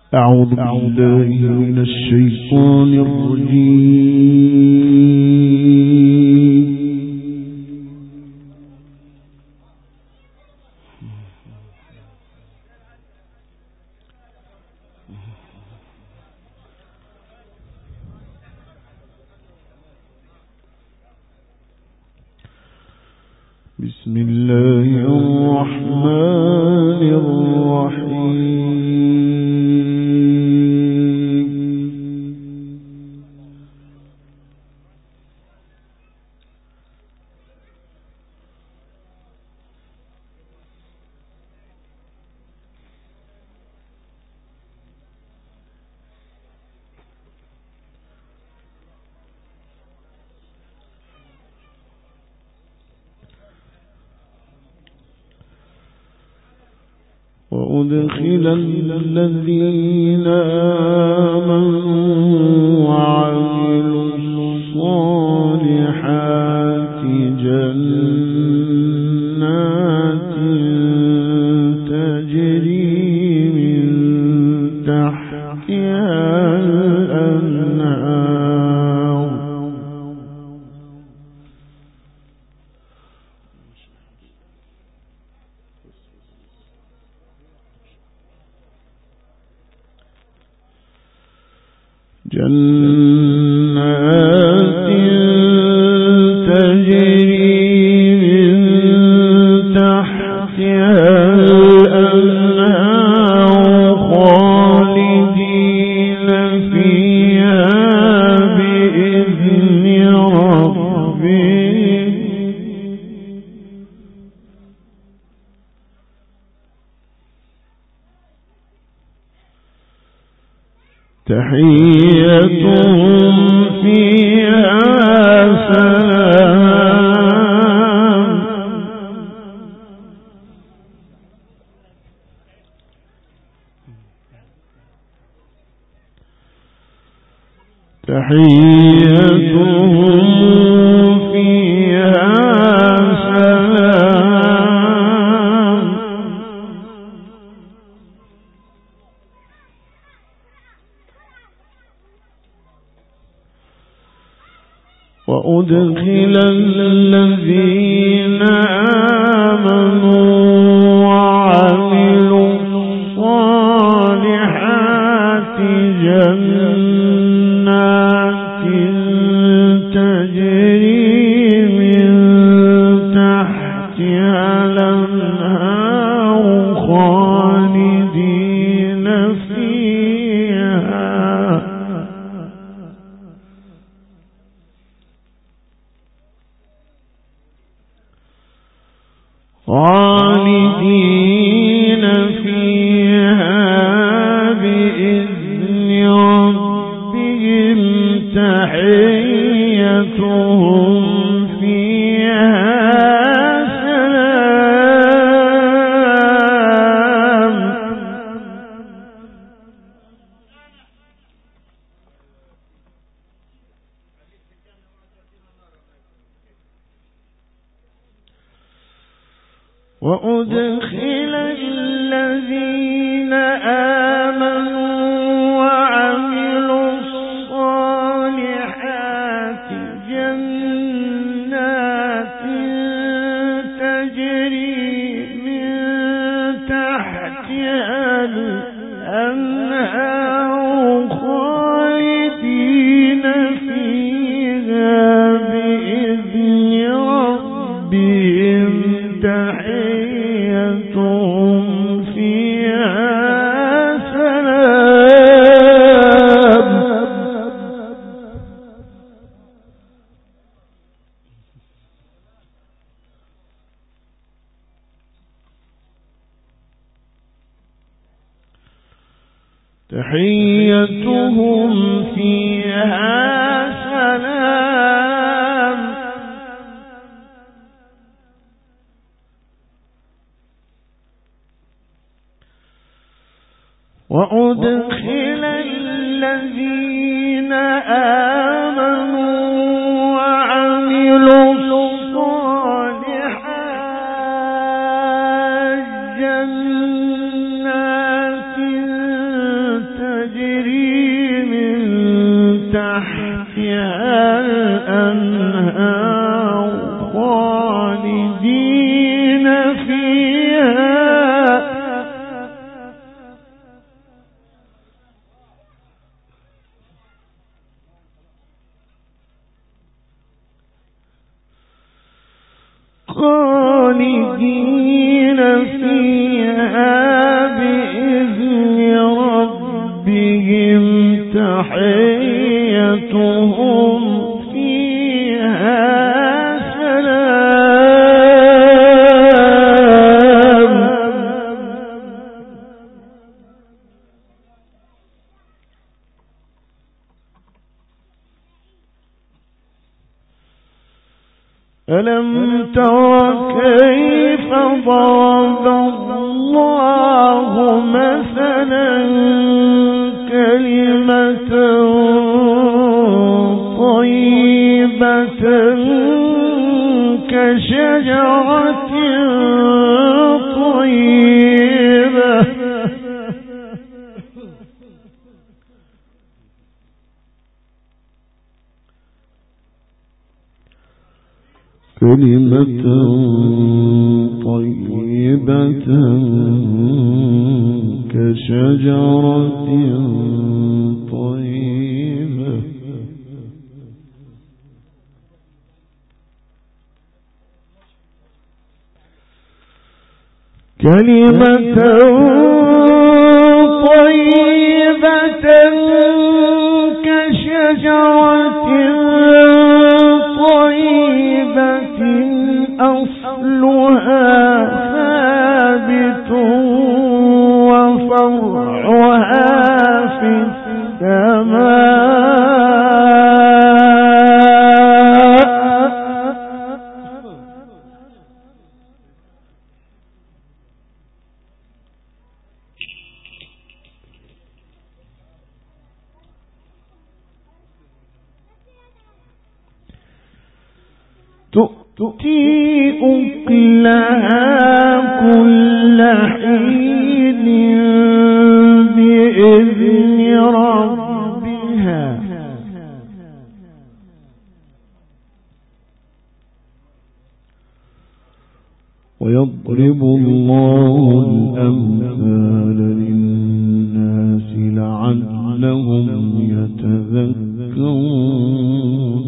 أعوذ بالله من الشيطان الرجيم. بسم الله الرحمن الرحيم. وأدخل الذين آمنوا وعملوا الصالحات جنات تجري من تحتها الأنهار جنات تجري من تحتها الأنهار خالدين فيها بإذن ربهم تحيتهم فيها سلام تحيتهم فيها سلام وأدخل الذين آمنوا وعملوا الصالحات جنات تجري من تحتها الأنهار خالدين فيها بإذن ربهم تحيتهم فيها سلام وأدخل الذين آمنوا وعملوا الصالحات جنات تجري من تحتها الأنهار خالدين فيها بإذن ربهم تحيتهم فيها سلام تحيتهم فيها سلام وأدخل الذين آمنوا وعملوا الصالحات جنات خالدين فيها بإذن ربهم تحيتهم فيها سلام. ألم تر كيف ضرب الله مثلا كلمة طيبة كشجرة طيبة كلمة طيبة كشجرة طيبة كلمة طيبة كشجرة طيبة أصلها ثابت وفرعها في السماء. تؤتي أكلها كل حين بإذن ربها ويضرب الله الأمثال للناس لعلهم يتذكرون.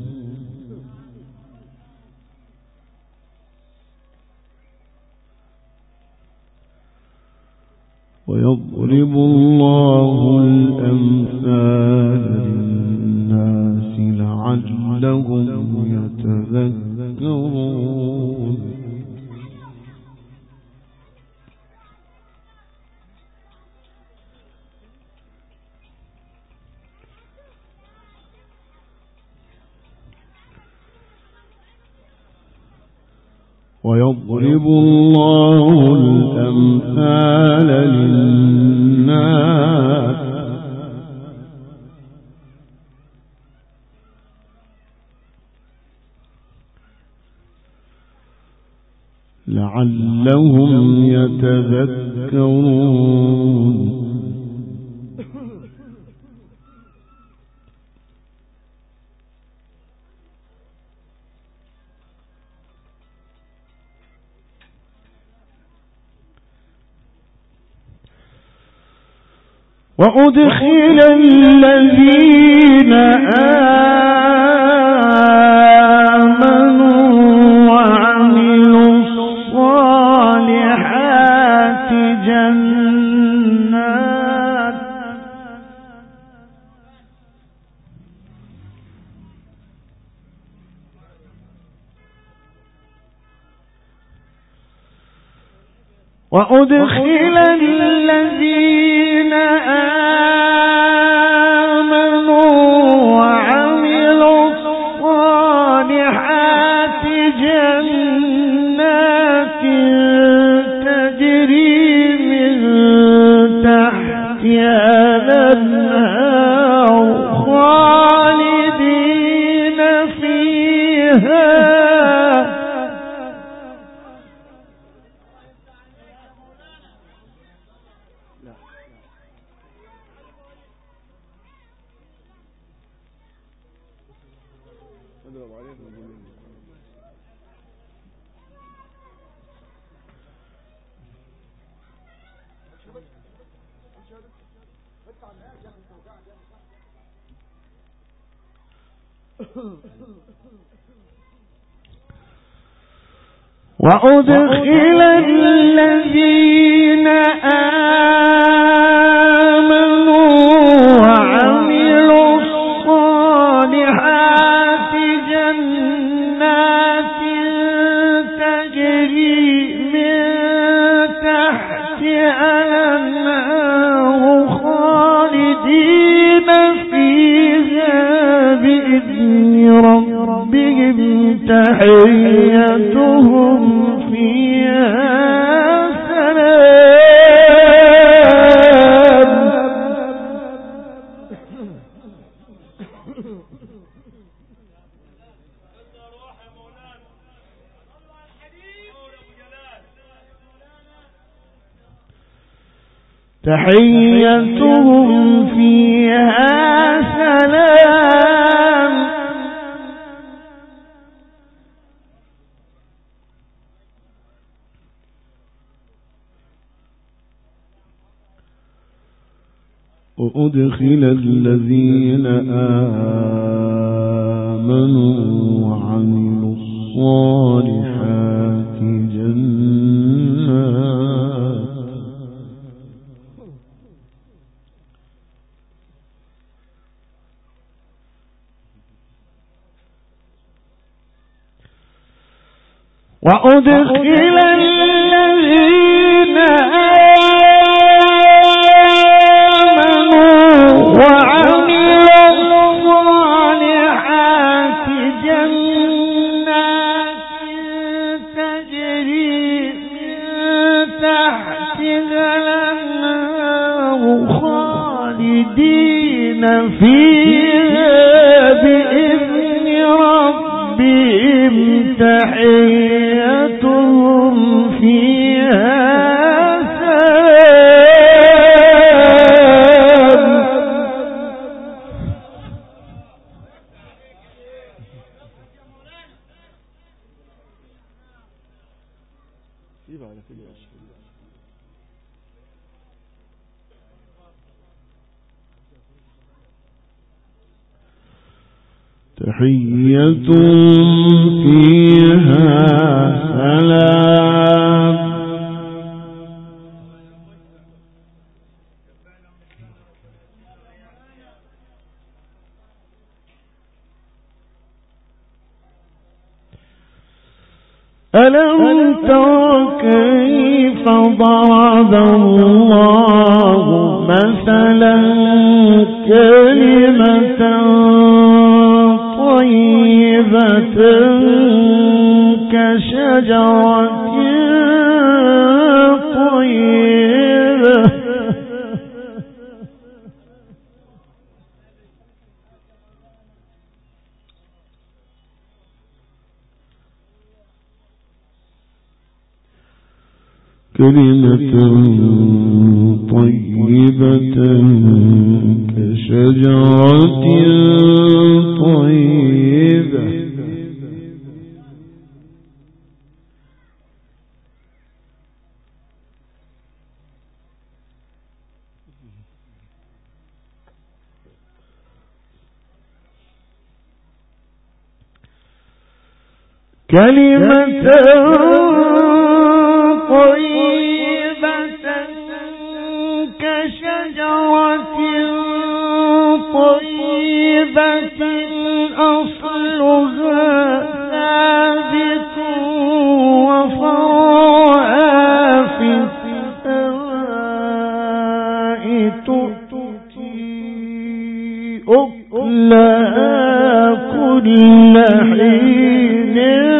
ويضرب الله الأمثال للناس لعلهم يتذكرون. ويضرب الله الأمثال للناس لعلهم يتذكرون. وأدخل الذين آمنوا وعملوا الصالحات جنات وأدخل الذين آمنوا وعملوا الصالحات جنات تجري من تحتها الأنهار خالدين فيها وأدخل الذين آمنوا وعملوا الصالحات جنات تجري من تحتها الأنهار خالدين فيها بإذن ربهم تحيتهم فيها سلام. تحيتهم فيها سلام. وأدخل الذين آمنوا وعملوا الصالحات جنات وأدخل الذين وعملوا الصالحات جنات تجري من تحتها الأنهار خالدين فيها بإذن ربهم تحيتهم فيها تحيتهم فيها سلام. ألم تر كيف ضرب الله مثلا كلمة طيبة كشجرة طيبة كلمة طيبة كشجرة طيبة كلمة طيبة كشجرة طيبة أصلها ثابت وفرعها في السماء تؤتي أكلها كل حين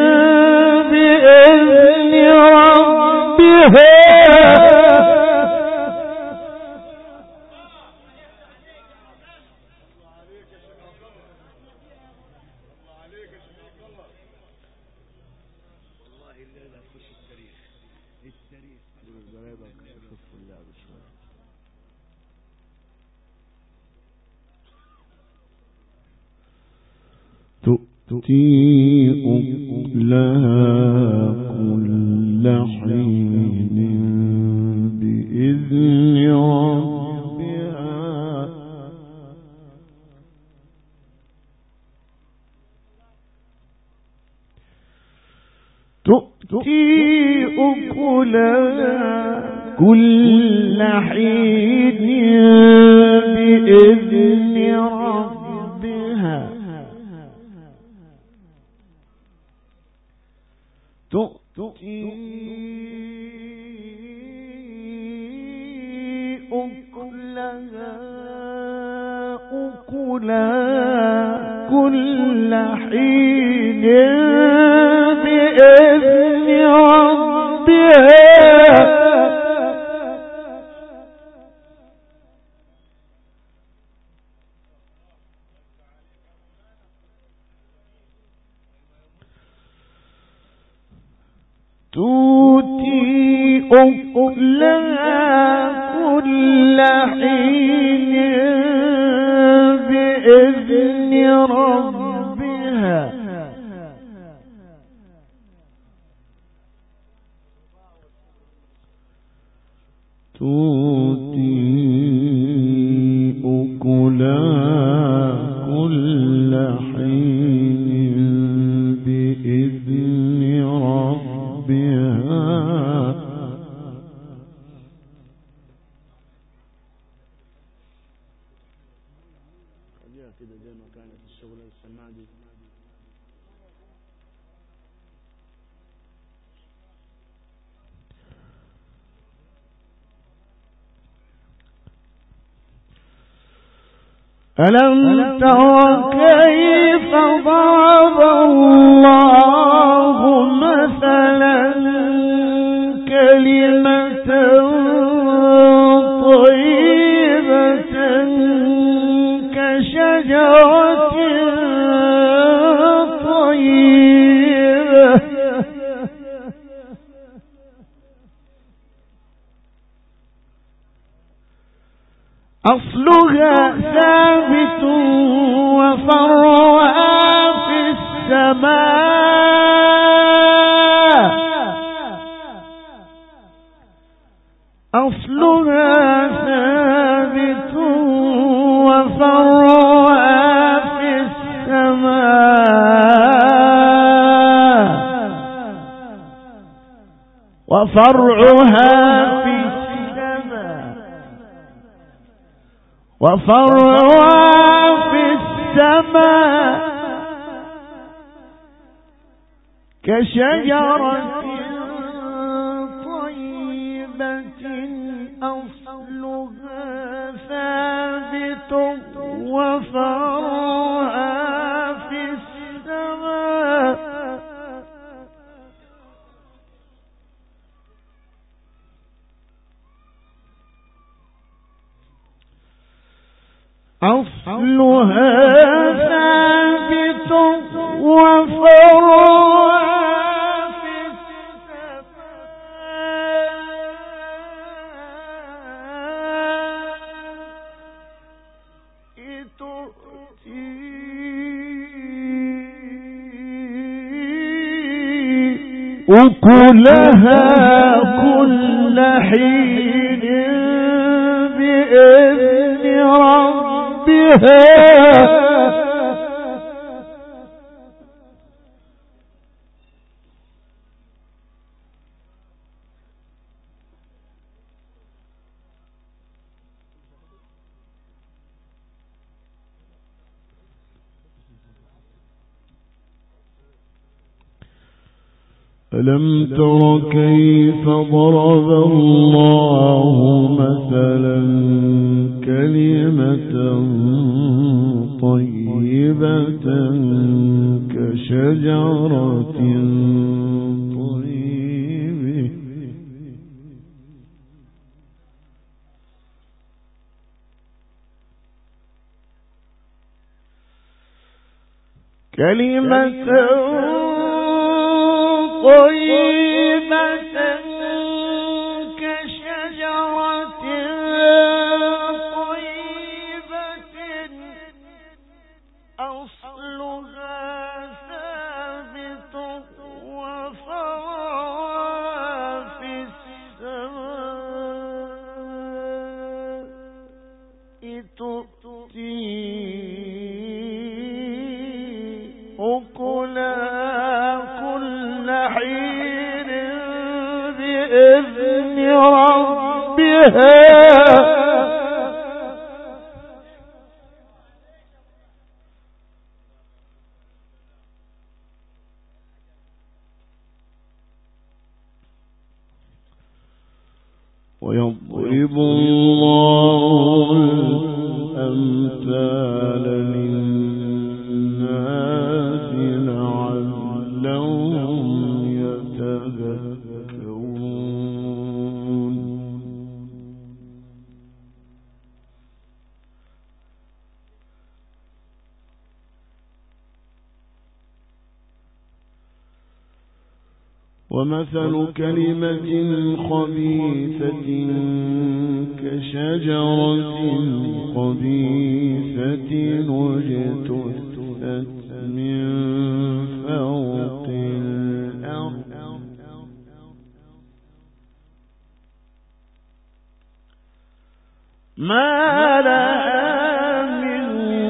بإذن ربها تؤتي أكلها كل حين بإذن ربها تؤتي أكلها كل حين بإذن ربها تؤتي أكلها كل حين بإذن ربها تؤتي أكلها كل حين بإذن ربها تؤتي أكلها كل حين بإذن ربها كده زي ما كانت الشغلة السماعة دي. ألم تر كيف ضرب الله مثلا كلمة طيبة كشجرة طيبة أصلها ثابت وفرعها في السماء أصلها ثابت وفرعها في السماء وفرعها في السماء كشجرة طيبة أصلها ثابت وفرعها في السماء أصلها ثابت وفرعها في السماء تؤتي أكلها كل حين بإذن ربها ألم تر كيف ضرب الله مثلا كلمة طيبة كشجرة طيبة كلمة طيبة كشجرة طيبة أصلها ثابت وفرعها في السماء تؤتي أكلها كل حين بإذن ربها ويضرب الله الأمثال للناس لعلهم يتذكرون ومثل كلمة خبيثة كشجرة خبيثة اجتثت من فوق الأرض ما لها من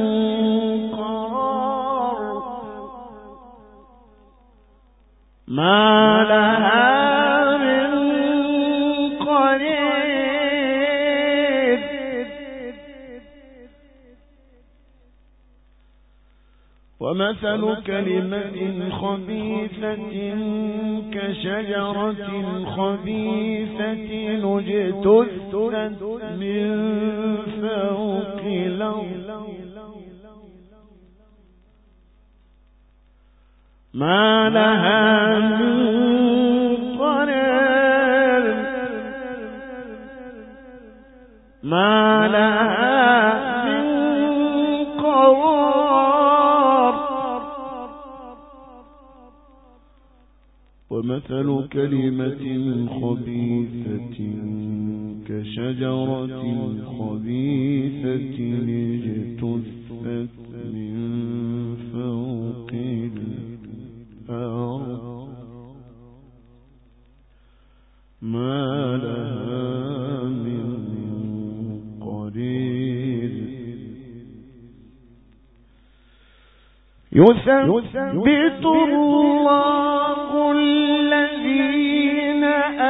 قرار ما لها من قرير ومثل كلمة خبيثة كشجرة خبيثة اجتثت من فوق الأرض ما لها من قرار ما لها من قرار ومثل كلمة خبيثة كشجرة خبيثة اجتثت من فوق ما لها من قرير يثبت الله الذين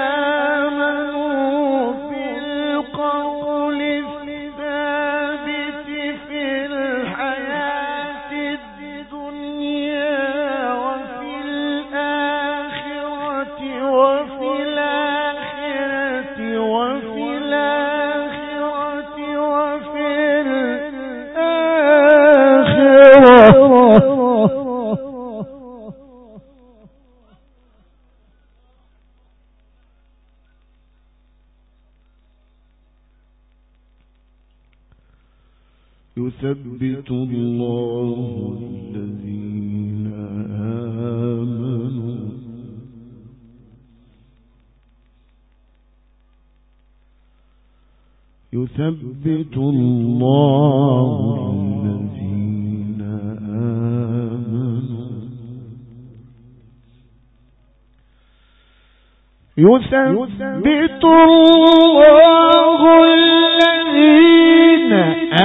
آمنوا بالقول الثابت في الحياة الدنيا وفي الآخرة وفي الآخرة وفي الآخرة وفي الآخرة يثبت الله الذين آمنوا يثبت الله الذين آمنوا يثبت الله الذين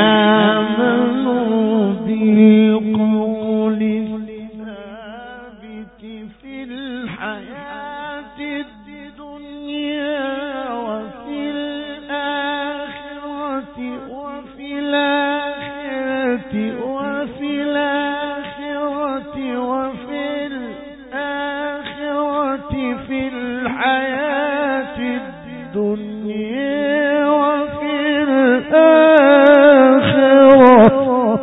آمنوا بالقول الثابت في الحياة الدنيا وفي الآخرة وفي الآخرة وفي الآخرة وفي الآخرة في الحياة الدنيا وفي الآخرة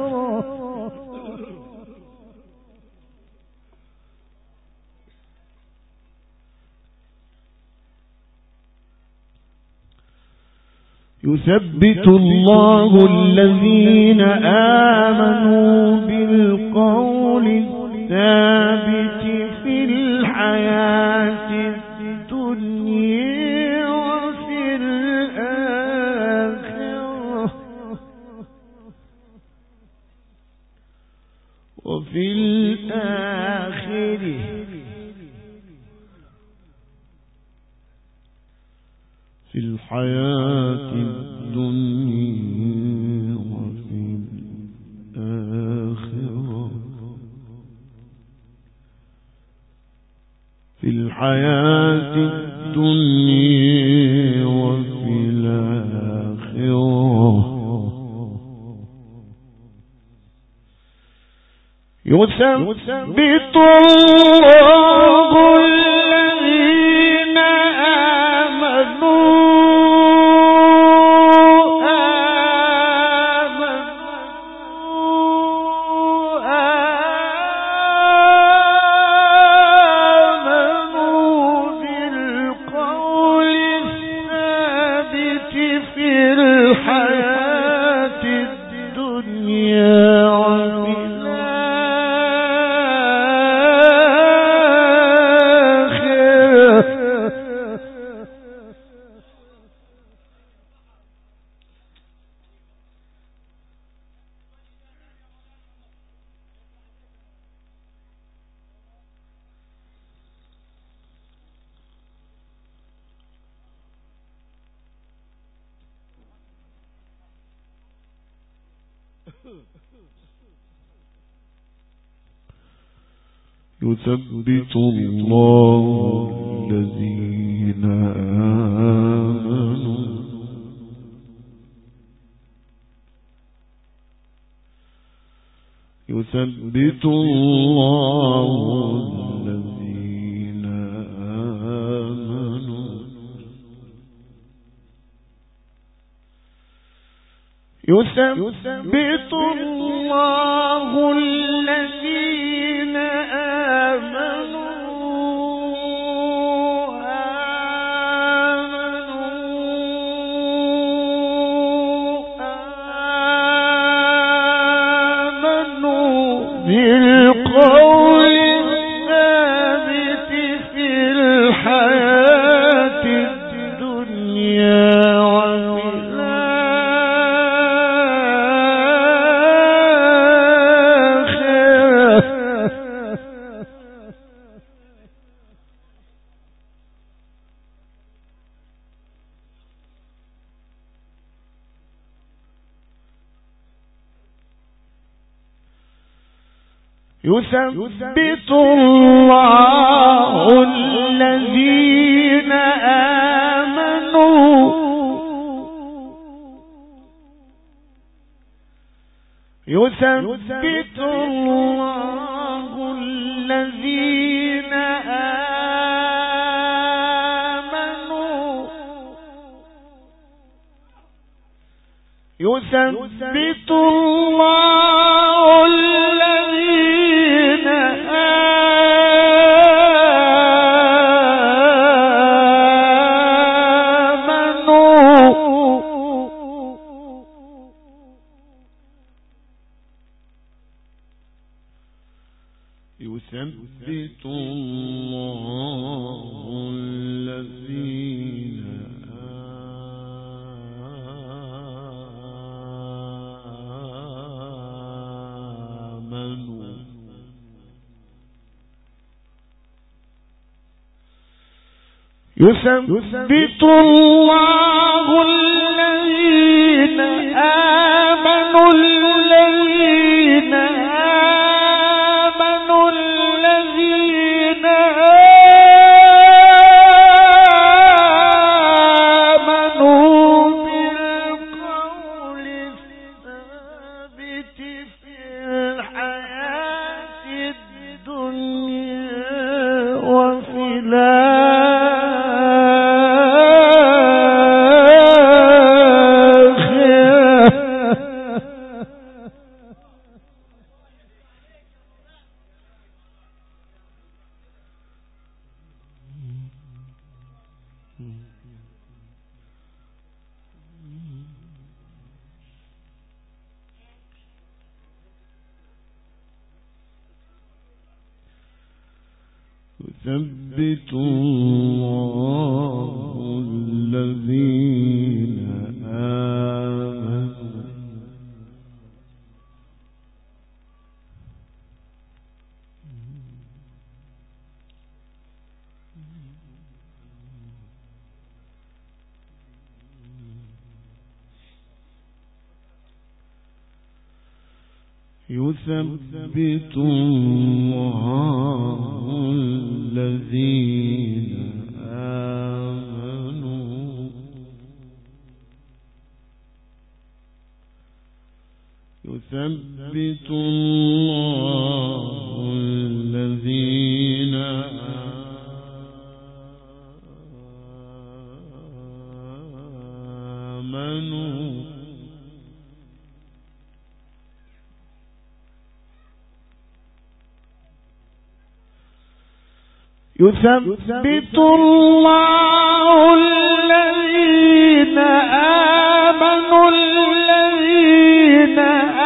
يثبت الله الذين آمنوا بالقول الثابت في الحياة الدنيا وفي الآخرة وفي الآخرة في الحياة الدنيا وفي الآخرة في الحياة الدنيا وفي الآخرة يثبت الله الذين آمنوا بالقول الثابت في الحياة الدنيا وفي يثبت الله الذين آمنوا يثبت الله الذين آمنوا يثبت الله الذين آمنوا بالقول الثابت في الحياة الدنيا وفي يثبت الله الذين آمنوا يثبت الله الذين آمنوا يثبت الله الذين يثبت الله الذين آمنوا يثبت الله الذين آمنوا الذين بالقول الثابت في الحياة الدنيا وفي يثبت الله الذين آمنوا يثبت الله يثبت الله الذين آمنوا يثبت الله الذين آمنوا الذين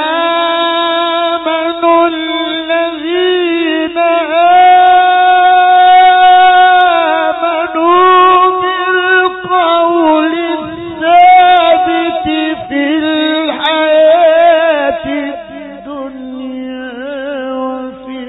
بالقول الثابت في الحياة الدنيا وفي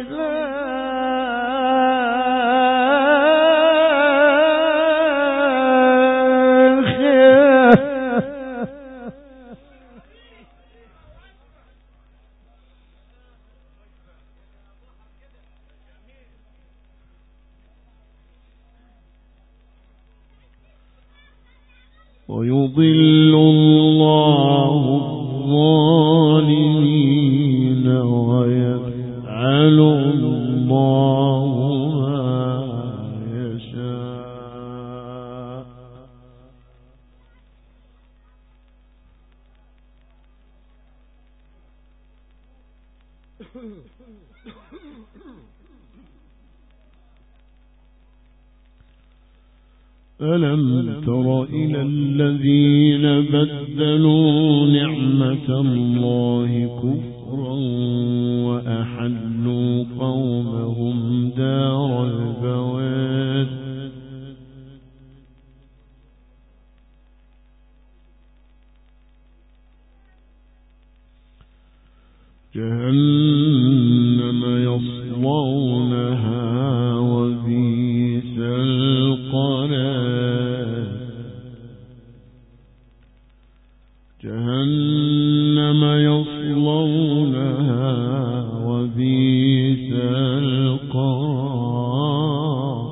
ويضل الله الظالمين ويفعل الله ما يشاء. ألم تر إلى الذين بدلوا نعمة الله كفرا وأحلوا قومهم دار البوار جهنم يصلونها وبئس القرار. جهنم يصلونها وبئس القرار.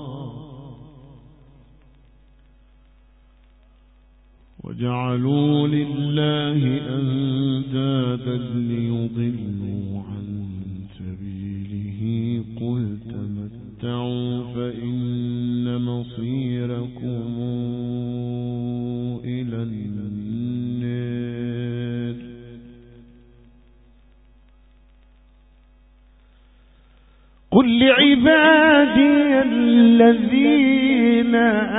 وجعلوا لله أندادا ليضلوا عن سبيله قل تمتعوا فإن مصيركم إلى النار. قل لعبادي الذين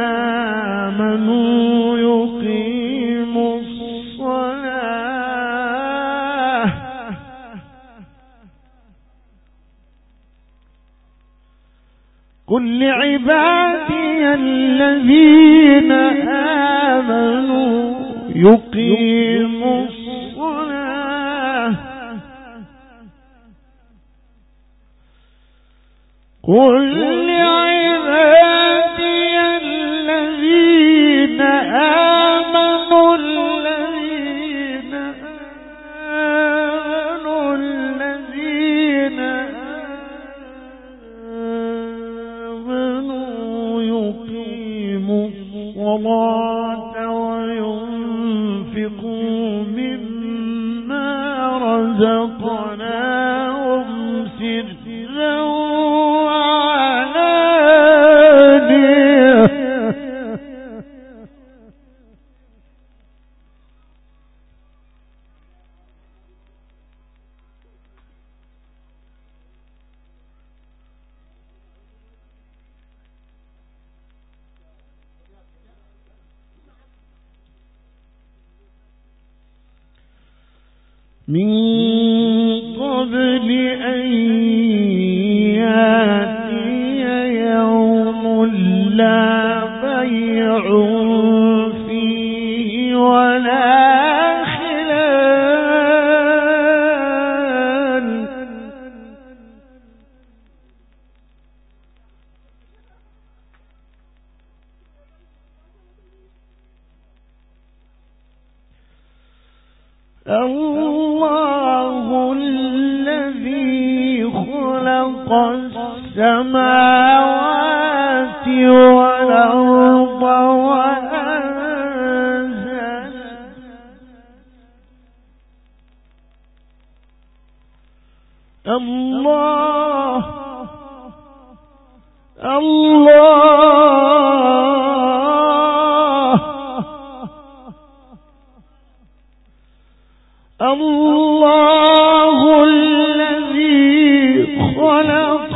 آمنوا يقيموا الصلاة قل لعبادي الذين آمنوا يقيموا الصلاة قل لعبادي الذين آمنوا الذين آمنوا يقيموا الصلاة وينفقوا مما رزقناهم سرا وعلانية من قبل أن يأتي يوم لا بيع فيه ولا خلال. الله الذي خلق السماوات والأرض الله الله الله الذي خلق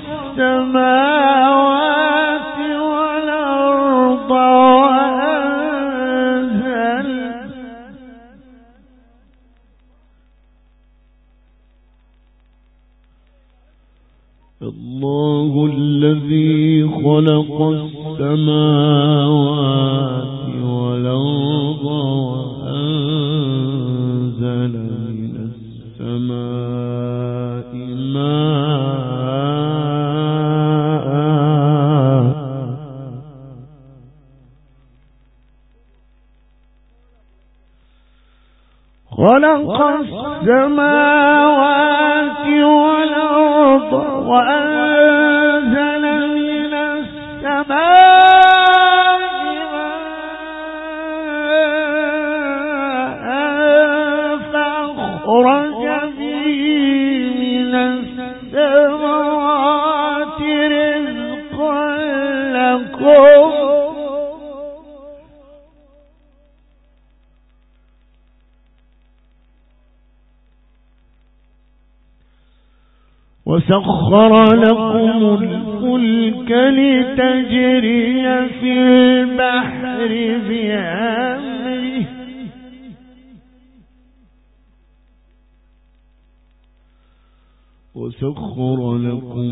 السماوات والأرض وأنزل الله الذي خلق السماوات والأرض وأنزل من السماء ماء خلق السماوات والأرض وأنزل من السماء فأخرج به من الثمرات رزقا لكم وسخر لكم الفلك لتجري في البحر بأمره وسخر لكم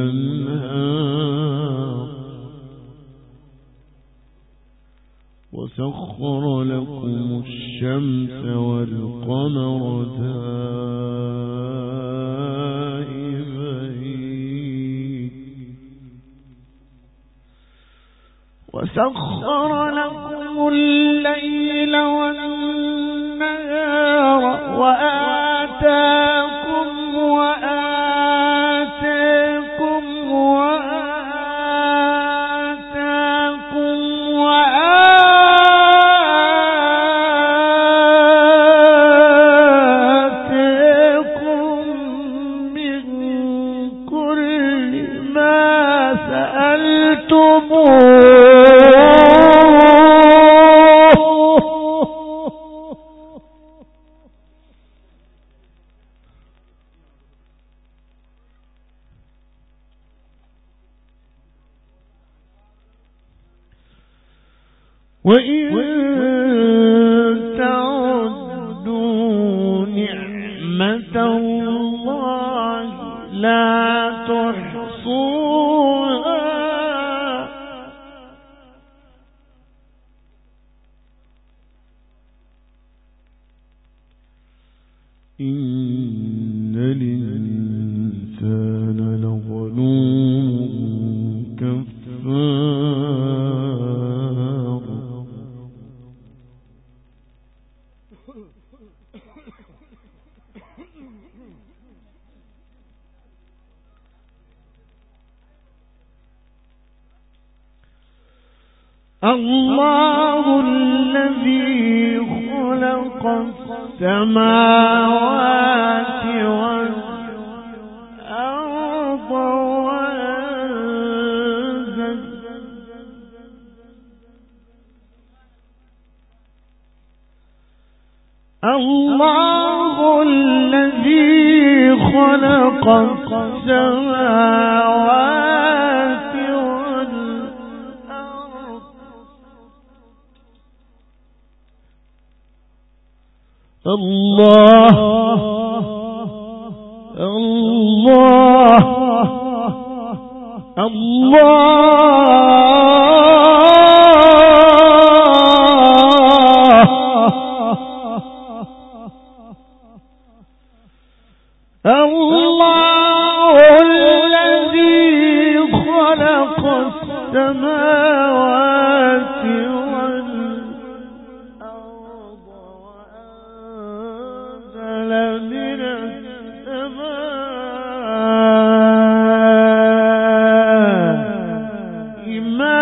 الأنهار وسخر لكم الشمس والقمر وسخر لكم الليل والنهار وآتاكم من كل ما سألتموه وإن تعدوا نعمة الله لا تحصوها إن الإنسان لظلوم كفار الله الذي خلق السماوات والأرض الله الذي خلق السماوات والأرض الله الله الله الذي خلق السماوات والأرض وأنزل من السماء ماء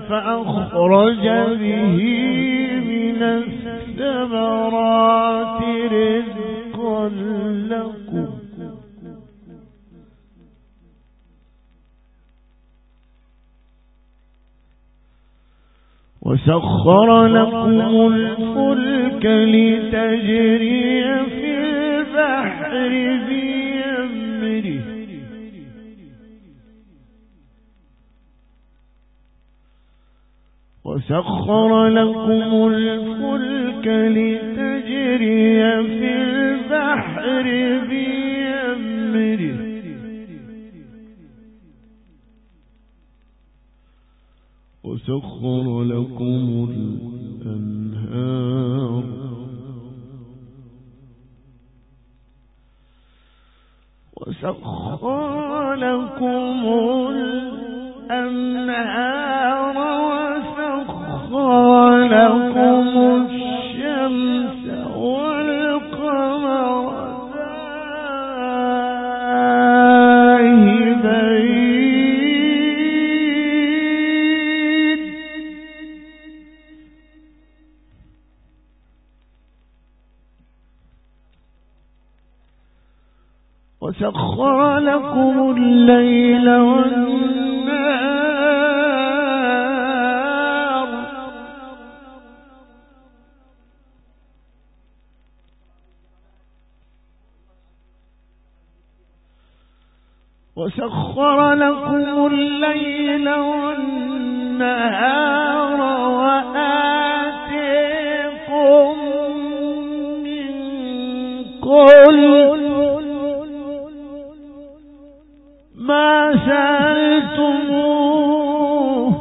فأخرج به من الثمرات رزقا لكم وسخر لكم الفلك لتجري في البحر بأمره وسخر لكم الفلك لتجري في البحر بأمره وسخر لكم الأنهار وسخر لكم الأنهار وسخر لكم الشمس والقمر دائبين وسخر لكم الليل والنهار وسخر لكم الليل والنهار وآتيكم من كل ما سألتموه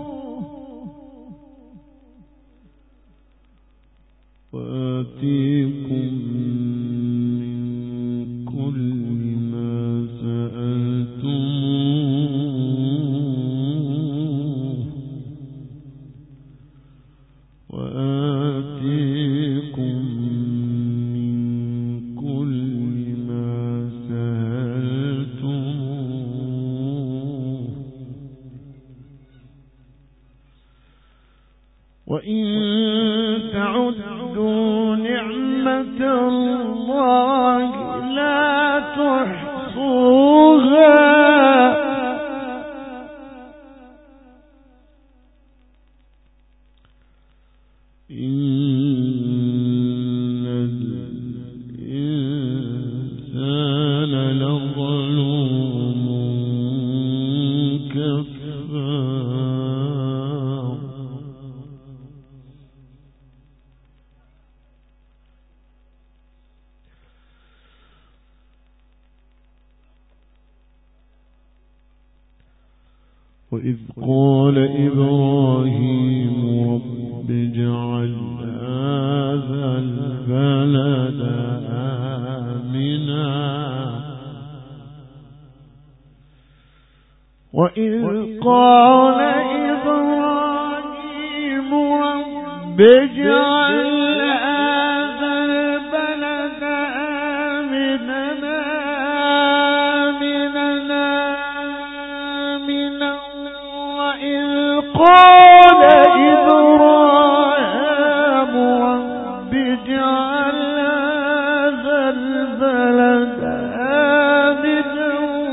وآتيكم من كل ما سألتموه وآتيكم من كل ما سألتموه وإن تعدوا نعمة الله لا تحصوها إن الإنسان لظلوم كفار وإذ قال إبراهيم رب اجعل هذا البلد آمنا وإذ قال إبراهيم رب اجعل هذا البلد آمنا وإذ قال إبراهيم رب اجعل هذا البلد آمنا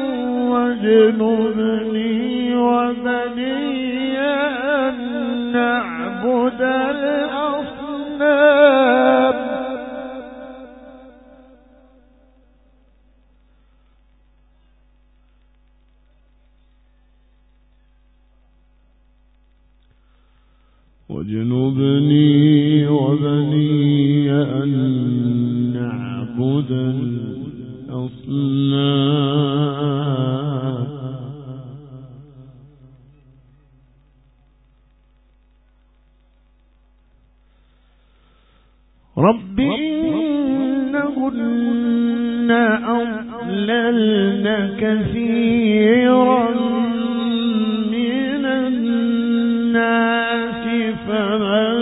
واجنبني وبني أن نعبد الأصنام واجنبني وبني أن نعبد الأصنام رب إنهن أضللن كثيرا من الناس فمن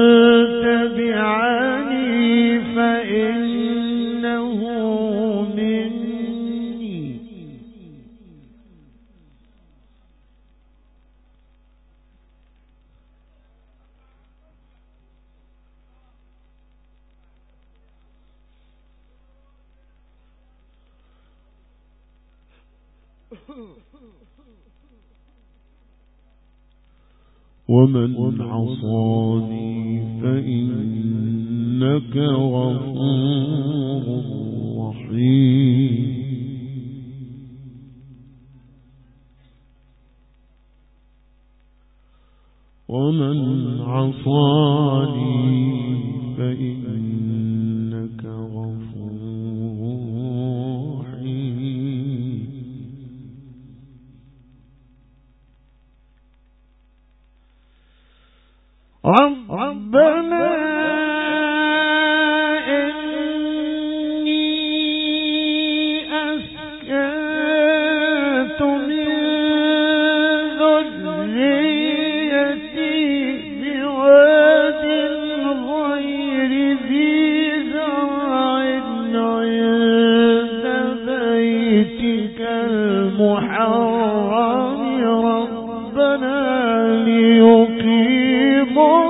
تبعني فإنه مني ومن عصاني فإنك غفور رحيم ومن عصاني فإنك غفور رحيم ربنا إني أسكنت من ذريتي بواد غير ذي زرع عند بيتك المحرم ربنا ليقيموا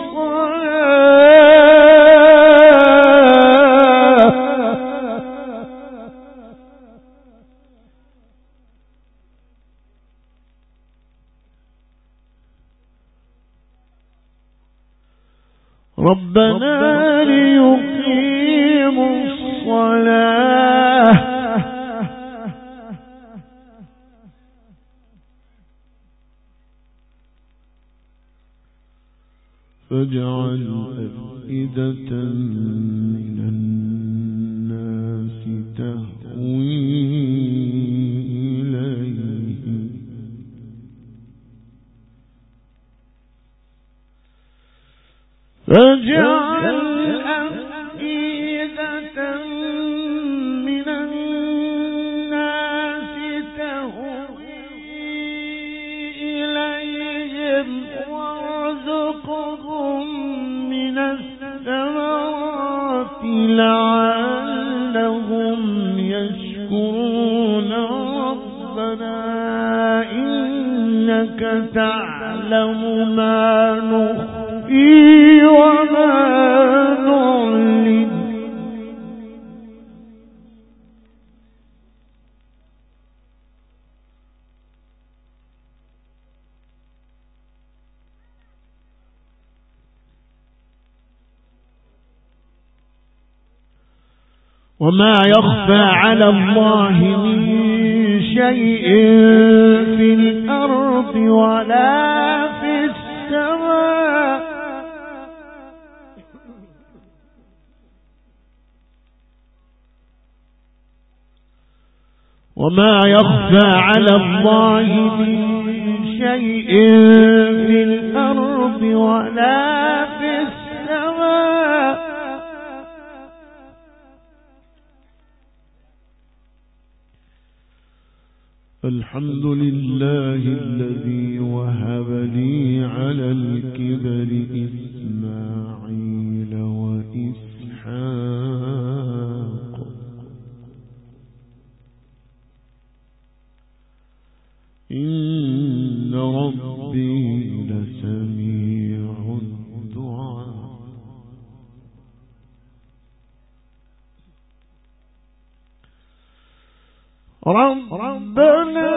ربنا ليقيموا الصلاة فاجعل أفئدة من الناس تهوي إليهم فاجعل أفئدة من الناس تهوي إليهم وارزقهم من الثمرات لعلهم يشكرون ربنا إنك تعلم ما نخفي وما نعلن وما يخفى على الله من شيء في الأرض ولا في السماء وما يخفى على الله من شيء في الأرض ولا في السماء الحمد لله الذي وهب لي على الكبر إسماعيل وإسحاق إن ربي لسميع الدعاء ربنا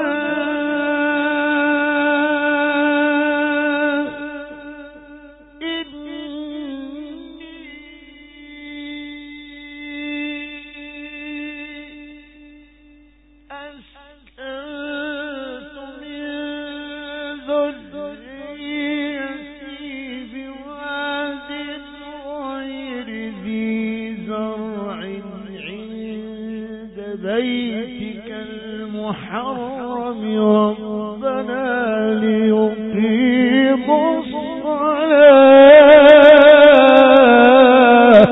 بيتك المحرم ربنا ليقيموا الصلاة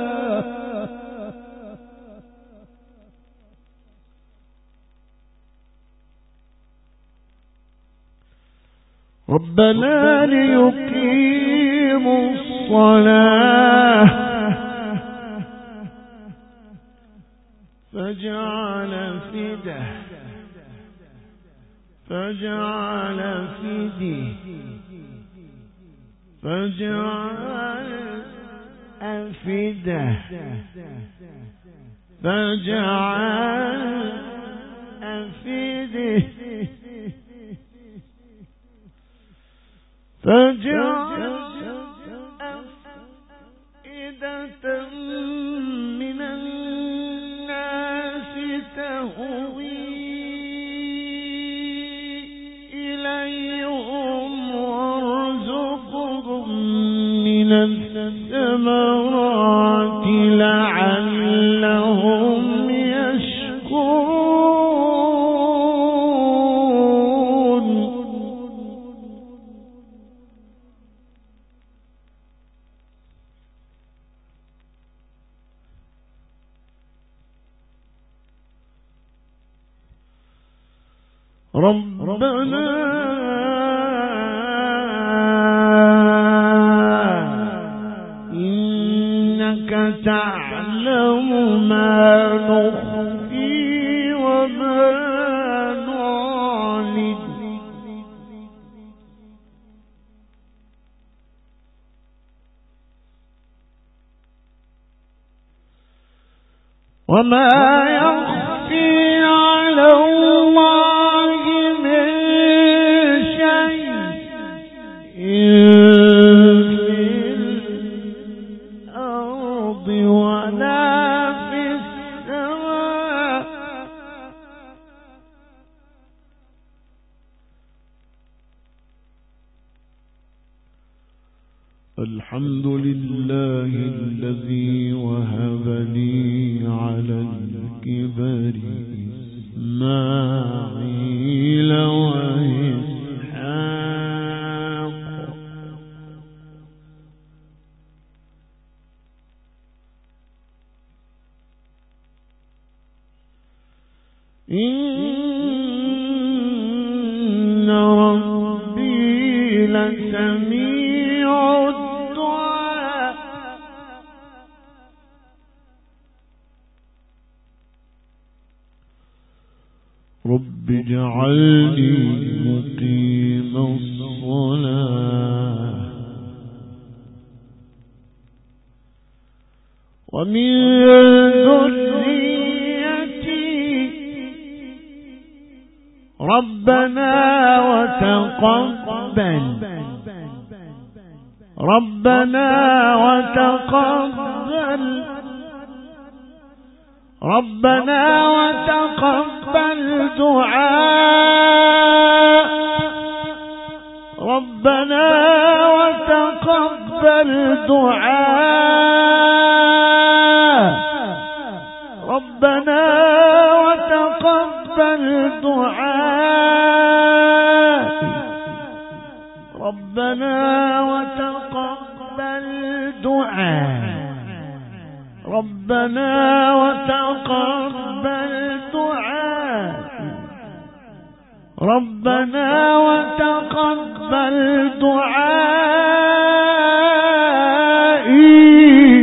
ربنا ليقيموا الصلاة فاجعل أفئدة فاجعل أفئدة من الناس تهوي إليهم وارزقهم من الثمرات لعلهم يشكرون. ربنا إنك تعلم ما نخفي وما نعلن وما يخفي على الله من شيء في الأرض ولا في السماء. الحمد لله الذي وهب لي على الكبر إسماعيل وإسحاق إن ربي لسميع الدعاء. رب اجعلني مقيم الصلاة ومن ذريتي ربنا وتقبل ربنا وتقبل دعاء ربنا وتقبل دعاء ربنا وتقبل دعاء ربنا وتقبل دعاء ربنا وتقبل دعاء ربنا وتقبل دعائي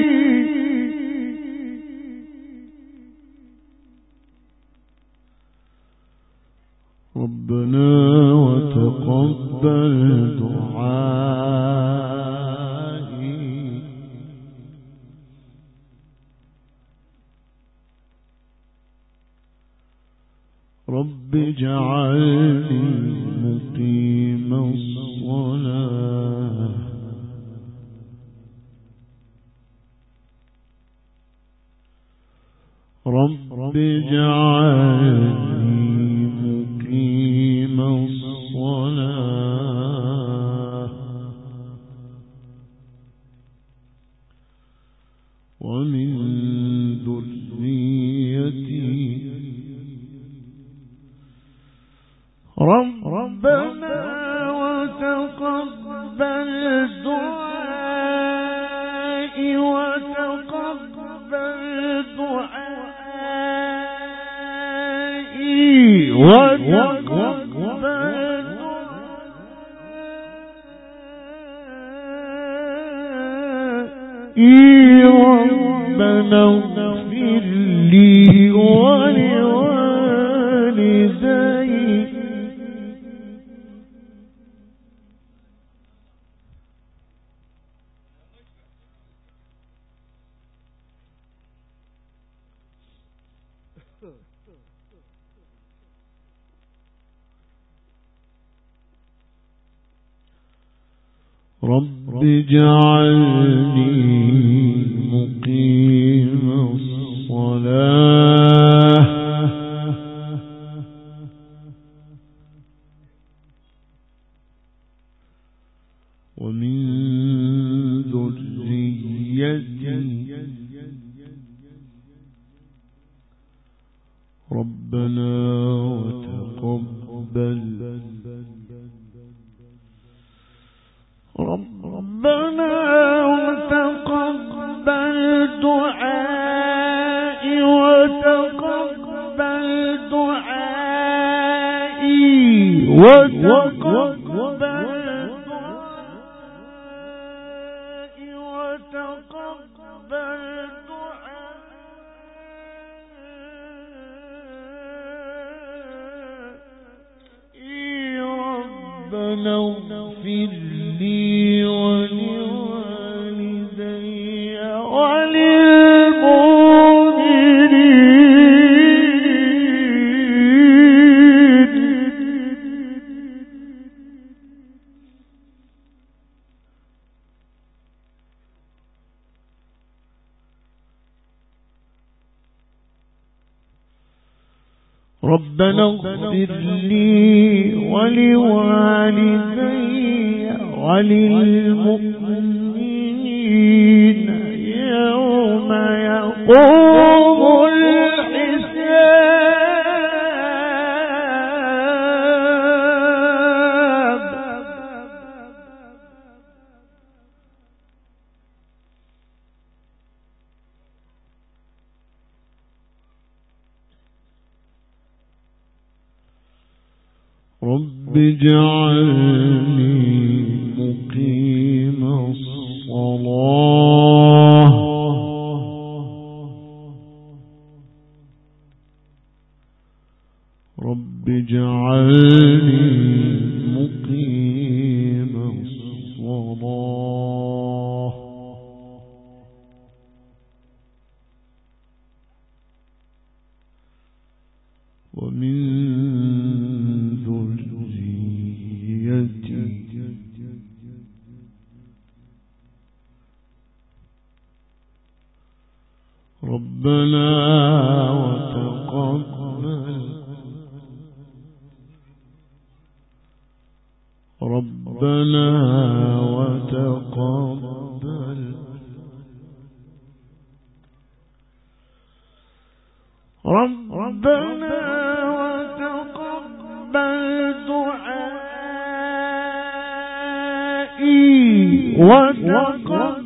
ربنا وتقبل دعائي رب اجعلني مقيم الصلاة رب اجعلني مقيم الصلاة ومن ذريتي ربنا وتقبل دعائي وتقبل دعائي وتقبل دعائي ربنا اغفر لي ولوالدي رب اجعلني مقيم الصلاة ومن ذريتي ربنا وتقبل دعائي وتقبل دعائي ربنا اغفر لي ولوالدي ربنا اغفر لي ولوالدي وللمؤمنين يوم يقوم الحساب رب اجعلني مقيم الصلاة رب اجعلني مقيم الصلاة ومن ربنا وتقبل ربنا وتقبل ربنا وتقبل دعائي وتقبل